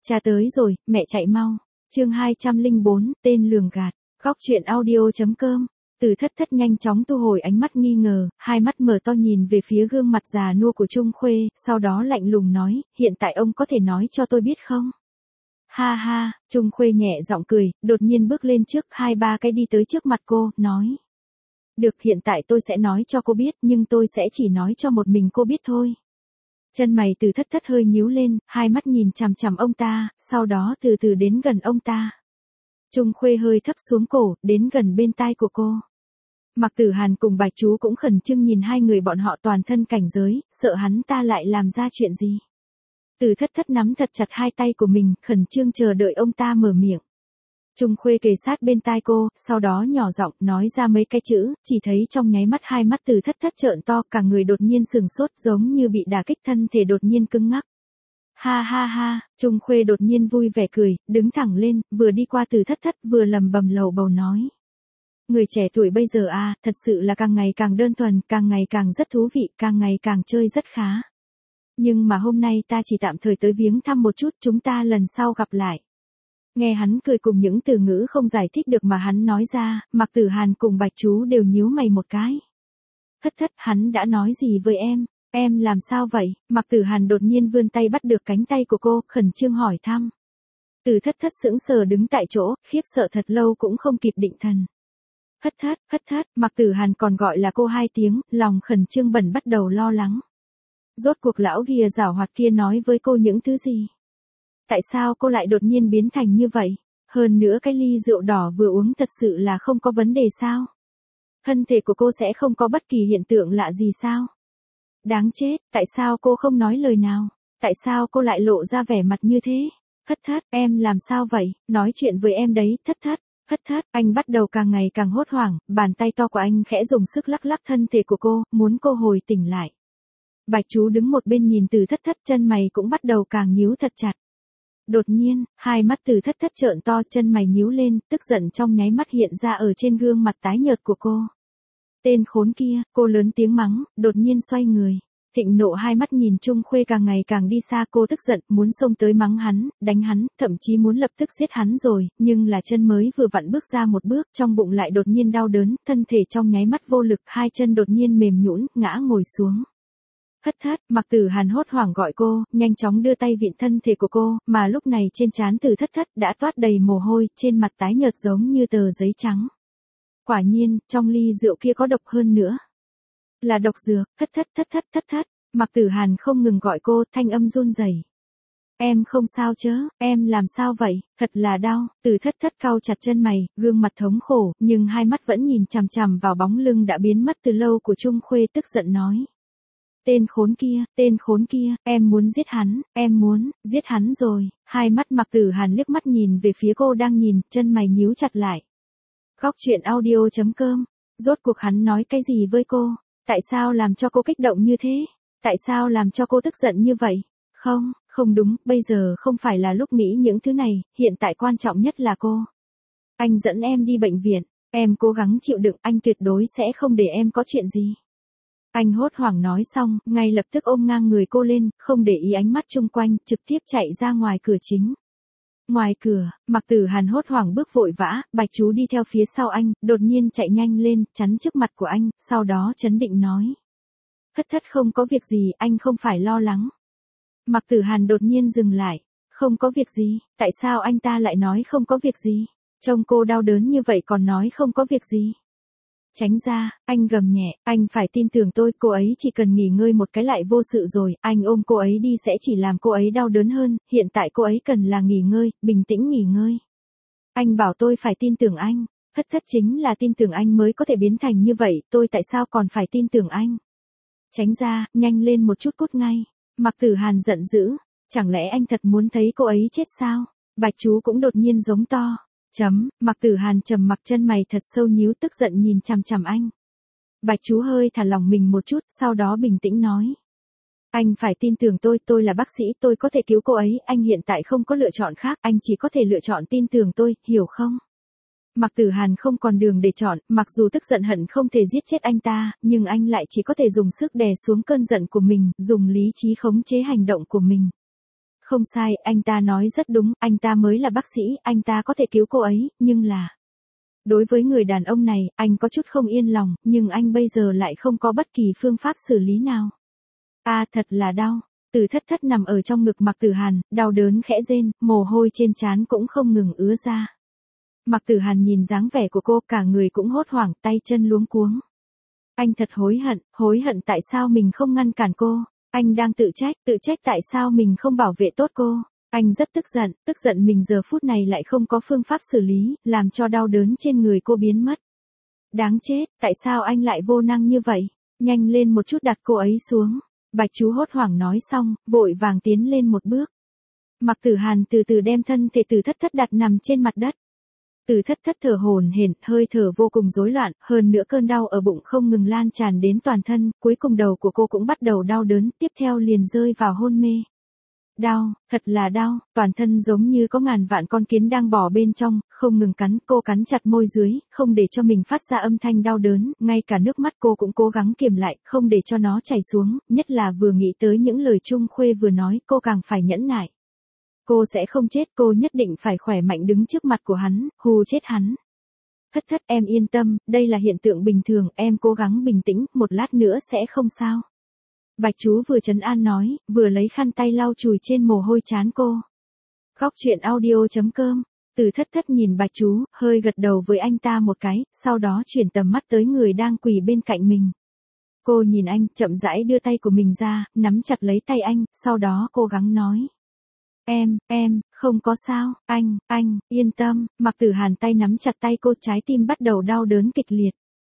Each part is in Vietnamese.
Cha tới rồi, mẹ chạy mau. Chương 204, tên lường gạt. Góc truyện audio.com. Từ Thất Thất nhanh chóng thu hồi ánh mắt nghi ngờ, hai mắt mở to nhìn về phía gương mặt già nua của Trung Khuê, sau đó lạnh lùng nói, hiện tại ông có thể nói cho tôi biết không? Ha ha, Trung Khuê nhẹ giọng cười, đột nhiên bước lên trước, hai ba cái đi tới trước mặt cô, nói. Được, hiện tại tôi sẽ nói cho cô biết, nhưng tôi sẽ chỉ nói cho một mình cô biết thôi. Chân mày Từ Thất Thất hơi nhíu lên, hai mắt nhìn chằm chằm ông ta, sau đó từ từ đến gần ông ta. Trung Khuê hơi thấp xuống cổ, đến gần bên tai của cô. Mạc Tử Hàn cùng Bạch Chú cũng khẩn trương nhìn hai người bọn họ toàn thân cảnh giới, sợ hắn ta lại làm ra chuyện gì. Từ Thất Thất nắm thật chặt hai tay của mình, khẩn trương chờ đợi ông ta mở miệng. Trung Khuê kề sát bên tai cô, sau đó nhỏ giọng nói ra mấy cái chữ, chỉ thấy trong nháy mắt hai mắt Từ Thất Thất trợn to, cả người đột nhiên sừng sốt giống như bị đả kích, thân thể đột nhiên cứng ngắc. Ha ha ha, Trung Khuê đột nhiên vui vẻ cười, đứng thẳng lên, vừa đi qua Từ Thất Thất vừa lầm bầm lầu bầu nói. Người trẻ tuổi bây giờ à, thật sự là càng ngày càng đơn thuần, càng ngày càng rất thú vị, càng ngày càng chơi rất khá. Nhưng mà hôm nay ta chỉ tạm thời tới viếng thăm một chút, chúng ta lần sau gặp lại. Nghe hắn cười cùng những từ ngữ không giải thích được mà hắn nói ra, Mạc Tử Hàn cùng Bạch Chú đều nhíu mày một cái. Thất Thất, hắn đã nói gì với em? Em làm sao vậy? Mạc Tử Hàn đột nhiên vươn tay bắt được cánh tay của cô, khẩn trương hỏi thăm. Từ Thất Thất sững sờ đứng tại chỗ, khiếp sợ thật lâu cũng không kịp định thần. Thất Thất, Mạc Tử Hàn còn gọi là cô hai tiếng, lòng khẩn trương bẩn bắt đầu lo lắng. Rốt cuộc lão ghìa giảo hoạt kia nói với cô những thứ gì? Tại sao cô lại đột nhiên biến thành như vậy? Hơn nữa cái ly rượu đỏ vừa uống thật sự là không có vấn đề sao? Thân thể của cô sẽ không có bất kỳ hiện tượng lạ gì sao? Đáng chết, tại sao cô không nói lời nào? Tại sao cô lại lộ ra vẻ mặt như thế? Thất Thất, em làm sao vậy? Nói chuyện với em đấy, Thất Thất, anh bắt đầu càng ngày càng hốt hoảng, bàn tay to của anh khẽ dùng sức lắc lắc thân thể của cô, muốn cô hồi tỉnh lại. Bạch Chú đứng một bên nhìn Từ Thất Thất, chân mày cũng bắt đầu càng nhíu thật chặt. Đột nhiên, hai mắt Từ Thất Thất trợn to, chân mày nhíu lên, tức giận trong nháy mắt hiện ra ở trên gương mặt tái nhợt của cô. Tên khốn kia, cô lớn tiếng mắng, đột nhiên xoay người. Thịnh nộ hai mắt nhìn Trung Khuê càng ngày càng đi xa, cô tức giận, muốn xông tới mắng hắn, đánh hắn, thậm chí muốn lập tức giết hắn rồi, nhưng là chân mới vừa vặn bước ra một bước, trong bụng lại đột nhiên đau đớn, thân thể trong nháy mắt vô lực, hai chân đột nhiên mềm nhũn, ngã ngồi xuống. Thất Thất, Mạc Tử Hàn hốt hoảng gọi cô, nhanh chóng đưa tay vịn thân thể của cô, mà lúc này trên trán Từ Thất Thất đã toát đầy mồ hôi, trên mặt tái nhợt giống như tờ giấy trắng. Quả nhiên, trong ly rượu kia có độc hơn nữa. Là độc dược. Thất Thất, Mạc Tử Hàn không ngừng gọi cô, thanh âm run rẩy. Em không sao chớ, em làm sao vậy, thật là đau. Từ Thất Thất cau chặt chân mày, gương mặt thống khổ, nhưng hai mắt vẫn nhìn chằm chằm vào bóng lưng đã biến mất từ lâu của Trung Khuê, tức giận nói. Tên khốn kia, em muốn giết hắn, em muốn giết hắn rồi. Hai mắt Mạc Tử Hàn liếc mắt nhìn về phía cô đang nhìn, chân mày nhíu chặt lại. Góc truyện audio.com. Rốt cuộc hắn nói cái gì với cô? Tại sao làm cho cô kích động như thế? Tại sao làm cho cô tức giận như vậy? Không đúng, bây giờ không phải là lúc nghĩ những thứ này, hiện tại quan trọng nhất là cô. Anh dẫn em đi bệnh viện, em cố gắng chịu đựng, anh tuyệt đối sẽ không để em có chuyện gì. Anh hốt hoảng nói xong, ngay lập tức ôm ngang người cô lên, không để ý ánh mắt chung quanh, trực tiếp chạy ra ngoài cửa chính. Ngoài cửa, Mạc Tử Hàn hốt hoảng bước vội vã, Bạch Chú đi theo phía sau anh, đột nhiên chạy nhanh lên, chắn trước mặt của anh, sau đó trấn định nói. Thất Thất không có việc gì, anh không phải lo lắng. Mạc Tử Hàn đột nhiên dừng lại. Không có việc gì, tại sao anh ta lại nói không có việc gì? Trông cô đau đớn như vậy còn nói không có việc gì. Tránh ra, anh gầm nhẹ, anh phải tin tưởng tôi, cô ấy chỉ cần nghỉ ngơi một cái lại vô sự rồi, anh ôm cô ấy đi sẽ chỉ làm cô ấy đau đớn hơn, hiện tại cô ấy cần là nghỉ ngơi, bình tĩnh nghỉ ngơi. Anh bảo tôi phải tin tưởng anh, Thất Thất chính là tin tưởng anh mới có thể biến thành như vậy, tôi tại sao còn phải tin tưởng anh? Tránh ra, nhanh lên một chút, cút ngay. Mạc Tử Hàn giận dữ, chẳng lẽ anh thật muốn thấy cô ấy chết sao? Bạch Chú cũng đột nhiên giống to. Mạc Tử Hàn trầm mặc, chân mày thật sâu nhíu, tức giận nhìn chằm chằm anh. Bạch Chú hơi thả lỏng mình một chút, sau đó bình tĩnh nói. Anh phải tin tưởng tôi là bác sĩ, tôi có thể cứu cô ấy, anh hiện tại không có lựa chọn khác, anh chỉ có thể lựa chọn tin tưởng tôi, hiểu không? Mạc Tử Hàn không còn đường để chọn, mặc dù tức giận hận không thể giết chết anh ta, nhưng anh lại chỉ có thể dùng sức đè xuống cơn giận của mình, dùng lý trí khống chế hành động của mình. Không sai, anh ta nói rất đúng, anh ta mới là bác sĩ, anh ta có thể cứu cô ấy, nhưng là... Đối với người đàn ông này, anh có chút không yên lòng, nhưng anh bây giờ lại không có bất kỳ phương pháp xử lý nào. Thật là đau. Từ thất thất nằm ở trong ngực Mạc Tử Hàn, đau đớn khẽ rên, mồ hôi trên trán cũng không ngừng ứa ra. Mạc Tử Hàn nhìn dáng vẻ của cô, cả người cũng hốt hoảng, tay chân luống cuống. Anh thật hối hận tại sao mình không ngăn cản cô. Anh đang tự trách tại sao mình không bảo vệ tốt cô. Anh rất tức giận mình giờ phút này lại không có phương pháp xử lý, làm cho đau đớn trên người cô biến mất. Đáng chết, tại sao anh lại vô năng như vậy? Nhanh lên một chút đặt cô ấy xuống. Bạch chú hốt hoảng nói xong, vội vàng tiến lên một bước. Mạc Tử Hàn từ từ đem thân thể Từ thất thất đặt nằm trên mặt đất. Từ thất thất thở hổn hển, hơi thở vô cùng rối loạn, hơn nữa cơn đau ở bụng không ngừng lan tràn đến toàn thân, cuối cùng đầu của cô cũng bắt đầu đau đớn, tiếp theo liền rơi vào hôn mê. Đau, thật là đau, toàn thân giống như có ngàn vạn con kiến đang bò bên trong, không ngừng cắn, cô cắn chặt môi dưới, không để cho mình phát ra âm thanh đau đớn, ngay cả nước mắt cô cũng cố gắng kiềm lại, không để cho nó chảy xuống, nhất là vừa nghĩ tới những lời Trung Khuê vừa nói, cô càng phải nhẫn nại. Cô sẽ không chết, cô nhất định phải khỏe mạnh đứng trước mặt của hắn, hù chết hắn. Thất thất, em yên tâm, đây là hiện tượng bình thường, em cố gắng bình tĩnh, một lát nữa sẽ không sao. Bạch chú vừa trấn an nói, vừa lấy khăn tay lau chùi trên mồ hôi trán cô. Góc truyện audio.com, Từ thất thất nhìn Bạch chú, hơi gật đầu với anh ta một cái, sau đó chuyển tầm mắt tới người đang quỳ bên cạnh mình. Cô nhìn anh, chậm rãi đưa tay của mình ra, nắm chặt lấy tay anh, sau đó cố gắng nói. Em, không có sao, anh, yên tâm. Mạc Tử Hàn tay nắm chặt tay cô, trái tim bắt đầu đau đớn kịch liệt.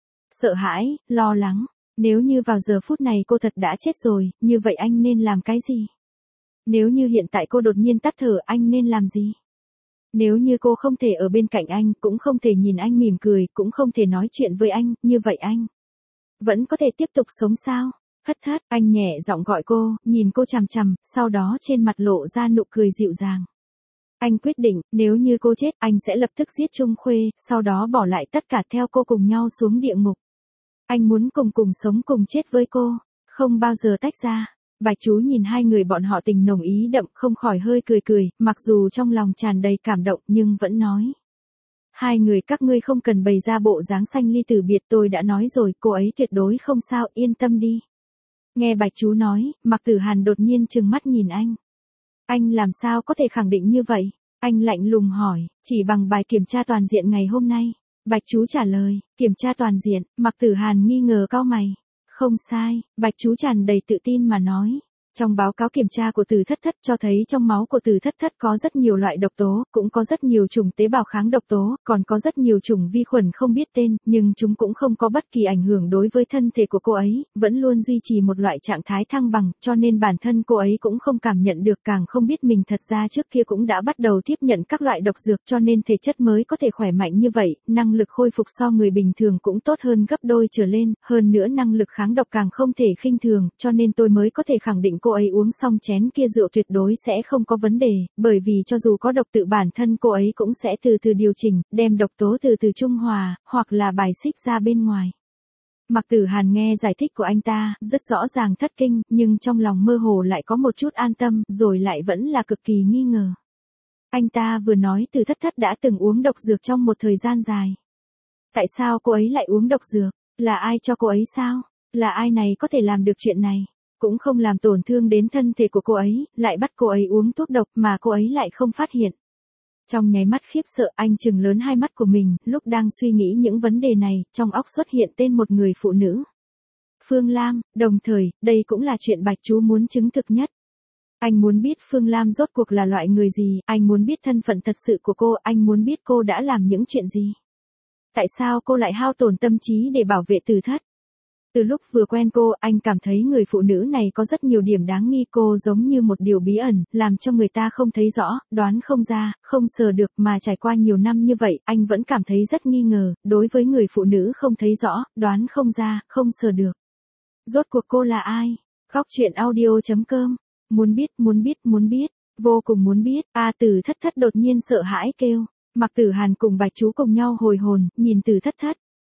Sợ hãi, lo lắng, nếu như vào giờ phút này cô thật đã chết rồi, như vậy anh nên làm cái gì? Nếu như hiện tại cô đột nhiên tắt thở, anh nên làm gì? Nếu như cô không thể ở bên cạnh anh, cũng không thể nhìn anh mỉm cười, cũng không thể nói chuyện với anh, như vậy anh vẫn có thể tiếp tục sống sao? Thất thất, anh nhẹ giọng gọi cô, nhìn cô chằm chằm, sau đó trên mặt lộ ra nụ cười dịu dàng. Anh quyết định, nếu như cô chết, anh sẽ lập tức giết Trung Khuê, sau đó bỏ lại tất cả theo cô cùng nhau xuống địa ngục. Anh muốn cùng sống cùng chết với cô, không bao giờ tách ra. Bạch chú nhìn hai người bọn họ tình nồng ý đậm, không khỏi hơi cười, mặc dù trong lòng tràn đầy cảm động nhưng vẫn nói. Hai người các ngươi không cần bày ra bộ dáng sanh ly tử biệt, tôi đã nói rồi, cô ấy tuyệt đối không sao, yên tâm đi. Nghe Bạch chú nói, Mạc Tử Hàn đột nhiên trừng mắt nhìn anh. Anh làm sao có thể khẳng định như vậy? Anh lạnh lùng hỏi, chỉ bằng bài kiểm tra toàn diện ngày hôm nay. Bạch chú trả lời, kiểm tra toàn diện. Mạc Tử Hàn nghi ngờ cau mày. Không sai, Bạch chú tràn đầy tự tin mà nói. Trong báo cáo kiểm tra của Từ thất thất cho thấy trong máu của Từ thất thất có rất nhiều loại độc tố, cũng có rất nhiều chủng tế bào kháng độc tố, còn có rất nhiều chủng vi khuẩn không biết tên, nhưng chúng cũng không có bất kỳ ảnh hưởng đối với thân thể của cô ấy, vẫn luôn duy trì một loại trạng thái thăng bằng, cho nên bản thân cô ấy cũng không cảm nhận được, càng không biết mình thật ra trước kia cũng đã bắt đầu tiếp nhận các loại độc dược, cho nên thể chất mới có thể khỏe mạnh như vậy, năng lực khôi phục so người bình thường cũng tốt hơn gấp đôi trở lên, hơn nữa năng lực kháng độc càng không thể khinh thường, cho nên tôi mới có thể khẳng định cô ấy uống xong chén kia rượu tuyệt đối sẽ không có vấn đề, bởi vì cho dù có độc tự bản thân cô ấy cũng sẽ từ từ điều chỉnh, đem độc tố từ từ trung hòa, hoặc là bài xích ra bên ngoài. Mạc Tử Hàn nghe giải thích của anh ta, rất rõ ràng thất kinh, nhưng trong lòng mơ hồ lại có một chút an tâm, rồi lại vẫn là cực kỳ nghi ngờ. Anh ta vừa nói Từ thất thất đã từng uống độc dược trong một thời gian dài. Tại sao cô ấy lại uống độc dược? Là ai cho cô ấy sao? Là ai này có thể làm được chuyện này? Cũng không làm tổn thương đến thân thể của cô ấy, lại bắt cô ấy uống thuốc độc mà cô ấy lại không phát hiện. Trong nháy mắt khiếp sợ, anh trừng lớn hai mắt của mình, lúc đang suy nghĩ những vấn đề này, trong óc xuất hiện tên một người phụ nữ. Phương Lam, đồng thời, đây cũng là chuyện Bạch chú muốn chứng thực nhất. Anh muốn biết Phương Lam rốt cuộc là loại người gì, anh muốn biết thân phận thật sự của cô, anh muốn biết cô đã làm những chuyện gì. Tại sao cô lại hao tổn tâm trí để bảo vệ Từ thất? Từ lúc vừa quen cô, anh cảm thấy người phụ nữ này có rất nhiều điểm đáng nghi, cô giống như một điều bí ẩn, làm cho người ta không thấy rõ, đoán không ra, không sờ được, mà trải qua nhiều năm như vậy, anh vẫn cảm thấy rất nghi ngờ, đối với người phụ nữ không thấy rõ, đoán không ra, không sờ được. Rốt cuộc cô là ai? Góc truyện audio.com, muốn biết, vô cùng muốn biết. Từ thất thất đột nhiên sợ hãi kêu. Mạc Tử Hàn cùng Bạch chú cùng nhau hồi hồn, nhìn Từ thất thất.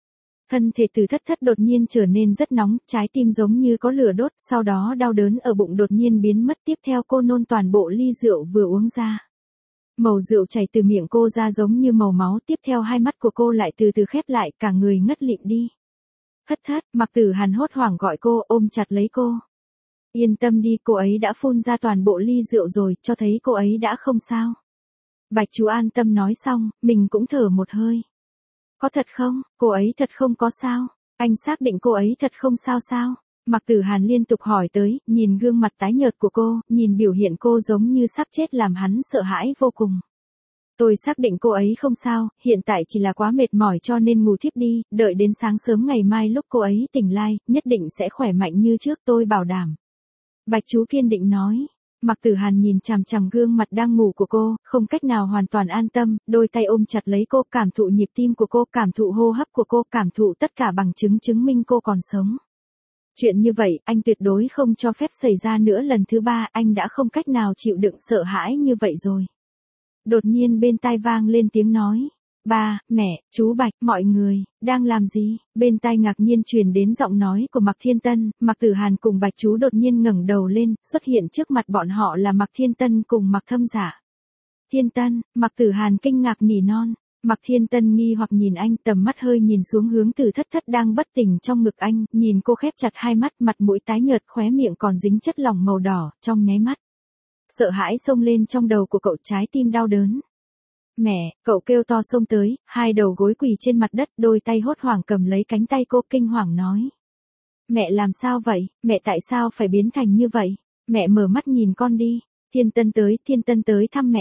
Thân thể Từ Thất Thất đột nhiên trở nên rất nóng, trái tim giống như có lửa đốt, sau đó đau đớn ở bụng đột nhiên biến mất, tiếp theo cô nôn toàn bộ ly rượu vừa uống ra. Màu rượu chảy từ miệng cô ra giống như màu máu, tiếp theo hai mắt của cô lại từ từ khép lại, cả người ngất lịm đi. Thất Thất, Mạc Tử Hàn hốt hoảng gọi cô, ôm chặt lấy cô. Yên tâm đi, cô ấy đã phun ra toàn bộ ly rượu rồi, cho thấy cô ấy đã không sao. Bạch chú an tâm nói xong, mình cũng thở một hơi. Có thật không, cô ấy thật không có sao, anh xác định cô ấy thật không sao sao? Mạc Tử Hàn liên tục hỏi tới, nhìn gương mặt tái nhợt của cô, nhìn biểu hiện cô giống như sắp chết làm hắn sợ hãi vô cùng. Tôi xác định cô ấy không sao, hiện tại chỉ là quá mệt mỏi cho nên ngủ thiếp đi, đợi đến sáng sớm ngày mai lúc cô ấy tỉnh lại, nhất định sẽ khỏe mạnh như trước, tôi bảo đảm. Bạch chú kiên định nói. Mạc Tử Hàn nhìn chằm chằm gương mặt đang ngủ của cô, không cách nào hoàn toàn an tâm, đôi tay ôm chặt lấy cô, cảm thụ nhịp tim của cô, cảm thụ hô hấp của cô, cảm thụ tất cả bằng chứng chứng minh cô còn sống. Chuyện như vậy, anh tuyệt đối không cho phép xảy ra nữa lần thứ ba, anh đã không cách nào chịu đựng sợ hãi như vậy rồi. Đột nhiên bên tai vang lên tiếng nói. Ba, mẹ, chú Bạch, mọi người, đang làm gì? Bên tai ngạc nhiên truyền đến giọng nói của Mạc Thiên Tân, Mạc Tử Hàn cùng Bạch chú đột nhiên ngẩng đầu lên, xuất hiện trước mặt bọn họ là Mạc Thiên Tân cùng Mạc Thâm Giả. Thiên Tân, Mạc Tử Hàn kinh ngạc nỉ non. Mạc Thiên Tân nghi hoặc nhìn anh, tầm mắt hơi nhìn xuống hướng Từ Thất Thất đang bất tỉnh trong ngực anh, nhìn cô khép chặt hai mắt, mặt mũi tái nhợt, khóe miệng còn dính chất lỏng màu đỏ, trong nháy mắt. Sợ hãi xông lên trong đầu của cậu, trái tim đau đớn. Mẹ, cậu kêu to xông tới, hai đầu gối quỳ trên mặt đất, đôi tay hốt hoảng cầm lấy cánh tay cô, kinh hoàng nói. Mẹ làm sao vậy, mẹ tại sao phải biến thành như vậy, mẹ mở mắt nhìn con đi. Thiên Tân tới thăm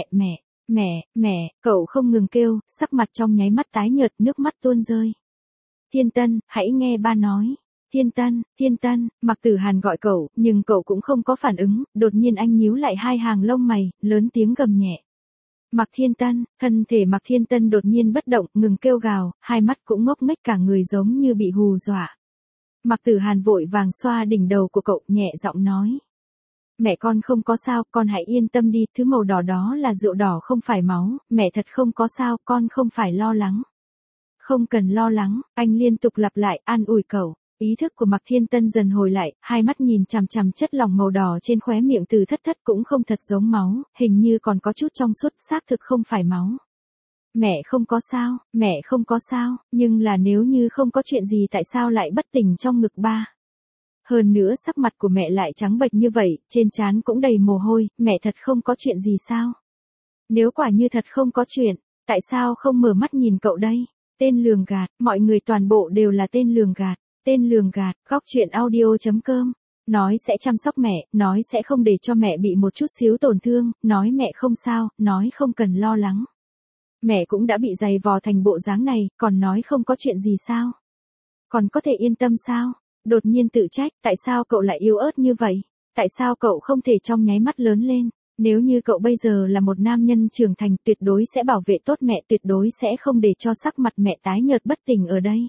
mẹ, cậu không ngừng kêu, sắc mặt trong nháy mắt tái nhợt, nước mắt tuôn rơi. Thiên Tân, hãy nghe ba nói. Thiên Tân, Mạc Tử Hàn gọi cậu, nhưng cậu cũng không có phản ứng, đột nhiên anh nhíu lại hai hàng lông mày, lớn tiếng gầm nhẹ. Mạc Thiên Tân, thân thể Mạc Thiên Tân đột nhiên bất động, ngừng kêu gào, hai mắt cũng ngốc nghếch, cả người giống như bị hù dọa. Mạc Tử Hàn vội vàng xoa đỉnh đầu của cậu, nhẹ giọng nói. Mẹ con không có sao, con hãy yên tâm đi, thứ màu đỏ đó là rượu đỏ không phải máu, mẹ thật không có sao, con không phải lo lắng. Không cần lo lắng, anh liên tục lặp lại, an ủi cậu. Ý thức của Mạc Thiên Tân dần hồi lại, hai mắt nhìn chằm chằm chất lỏng màu đỏ trên khóe miệng Từ Thất Thất cũng không thật giống máu, hình như còn có chút trong suốt, xác thực không phải máu. Mẹ không có sao, nhưng là nếu như không có chuyện gì tại sao lại bất tỉnh trong ngực ba? Hơn nữa sắc mặt của mẹ lại trắng bệch như vậy, trên trán cũng đầy mồ hôi, mẹ thật không có chuyện gì sao? Nếu quả như thật không có chuyện, tại sao không mở mắt nhìn cậu đây? Tên lường gạt, mọi người toàn bộ đều là tên lường gạt. Tên lường gạt, góc chuyện audio.com. Nói sẽ chăm sóc mẹ, nói sẽ không để cho mẹ bị một chút xíu tổn thương, nói mẹ không sao, nói không cần lo lắng. Mẹ cũng đã bị giày vò thành bộ dáng này, còn nói không có chuyện gì sao? Còn có thể yên tâm sao? Đột nhiên tự trách, tại sao cậu lại yếu ớt như vậy? Tại sao cậu không thể trong nháy mắt lớn lên? Nếu như cậu bây giờ là một nam nhân trưởng thành, tuyệt đối sẽ bảo vệ tốt mẹ, tuyệt đối sẽ không để cho sắc mặt mẹ tái nhợt bất tỉnh ở đây.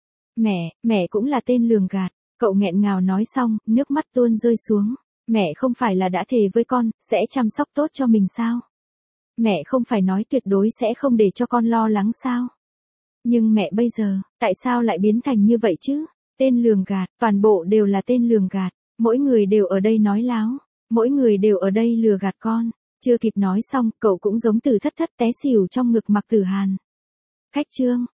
Mẹ cũng là tên lường gạt, cậu nghẹn ngào nói xong, nước mắt tuôn rơi xuống. Mẹ không phải là đã thề với con, sẽ chăm sóc tốt cho mình sao? Mẹ không phải nói tuyệt đối sẽ không để cho con lo lắng sao? Nhưng mẹ bây giờ, tại sao lại biến thành như vậy chứ? Tên lường gạt, toàn bộ đều là tên lường gạt, mỗi người đều ở đây nói láo, mỗi người đều ở đây lừa gạt con. Chưa kịp nói xong, cậu cũng giống Từ Thất Thất té xỉu trong ngực Mạc Tử Hàn. Khách trương,